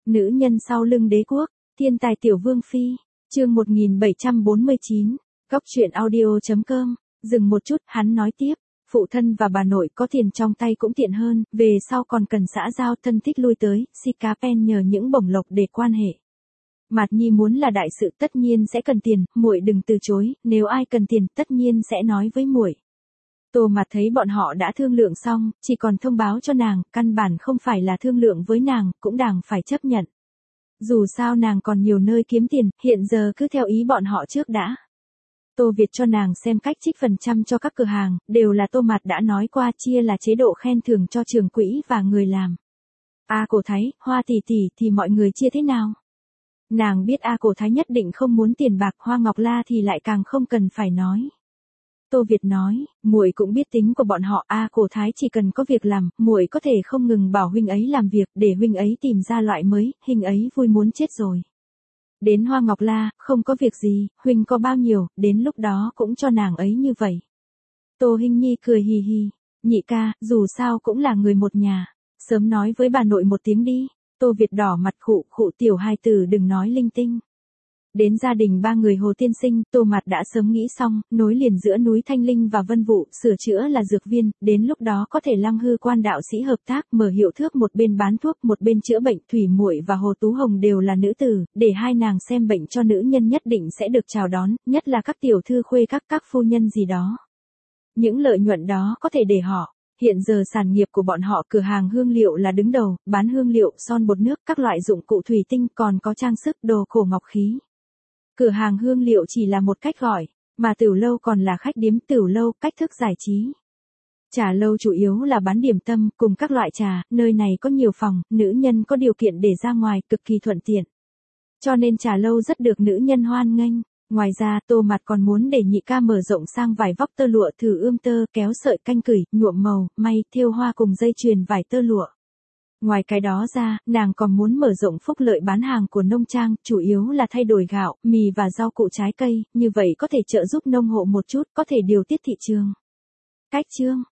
Nữ nhân sau lưng đế quốc, thiên tài tiểu vương phi, chương 1749, góc truyện audio.com, dừng một chút, hắn nói tiếp, phụ thân và bà nội có tiền trong tay cũng tiện hơn, về sau còn cần xã giao thân thích lui tới, Sikapen nhờ những bổng lộc để quan hệ. Mạt Nhi muốn là đại sự tất nhiên sẽ cần tiền, muội đừng từ chối, nếu ai cần tiền tất nhiên sẽ nói với muội. Tô Mạt thấy bọn họ đã thương lượng xong, chỉ còn thông báo cho nàng, căn bản không phải là thương lượng với nàng, cũng đành phải chấp nhận. Dù sao nàng còn nhiều nơi kiếm tiền, hiện giờ cứ theo ý bọn họ trước đã. Tô Việt cho nàng xem cách trích phần trăm cho các cửa hàng, đều là Tô Mạt đã nói qua, chia là chế độ khen thưởng cho trưởng quỹ và người làm. Cổ Thái, Hoa tỷ tỷ thì mọi người chia thế nào? Nàng biết Cổ Thái nhất định không muốn tiền bạc, Hoa Ngọc La thì lại càng không cần phải nói. Tô Việt nói, muội cũng biết tính của bọn họ, Cổ Thái chỉ cần có việc làm, muội có thể không ngừng bảo huynh ấy làm việc, để huynh ấy tìm ra loại mới, huynh ấy vui muốn chết rồi. Đến Hoa Ngọc La, không có việc gì, huynh có bao nhiêu, đến lúc đó cũng cho nàng ấy như vậy. Tô Hinh Nhi cười hì hì, nhị ca, dù sao cũng là người một nhà, sớm nói với bà nội một tiếng đi. Tô Việt đỏ mặt, khụ tiểu hài tử đừng nói linh tinh. Đến gia đình ba người Hồ Tiên Sinh, Tô Mạt đã sớm nghĩ xong, nối liền giữa núi Thanh Linh và Vân Vụ, sửa chữa là dược viên, đến lúc đó có thể Lăng Hư Quan đạo sĩ hợp tác, mở hiệu thuốc, một bên bán thuốc, một bên chữa bệnh. Thủy Muội và Hồ Tú Hồng đều là nữ tử, để hai nàng xem bệnh cho nữ nhân nhất định sẽ được chào đón, nhất là các tiểu thư khuê các phu nhân gì đó. Những lợi nhuận đó có thể để họ. Hiện giờ sản nghiệp của bọn họ cửa hàng hương liệu là đứng đầu, bán hương liệu, son bột nước, các loại dụng cụ thủy tinh, còn có trang sức, đồ cổ ngọc khí. Cửa hàng hương liệu chỉ là một cách gọi, mà tiểu lâu còn là khách điếm, tiểu lâu, cách thức giải trí. Trà lâu chủ yếu là bán điểm tâm, cùng các loại trà, nơi này có nhiều phòng, nữ nhân có điều kiện để ra ngoài, cực kỳ thuận tiện. Cho nên trà lâu rất được nữ nhân hoan nghênh. Ngoài ra, Tô Mạt còn muốn để nhị ca mở rộng sang vải vóc tơ lụa, thử ươm tơ, kéo sợi, canh cửi, nhuộm màu, may, thêu hoa cùng dây chuyền vải tơ lụa. Ngoài cái đó ra, nàng còn muốn mở rộng phúc lợi bán hàng của nông trang, chủ yếu là thay đổi gạo, mì và rau củ trái cây, như vậy có thể trợ giúp nông hộ một chút, có thể điều tiết thị trường. Cách chương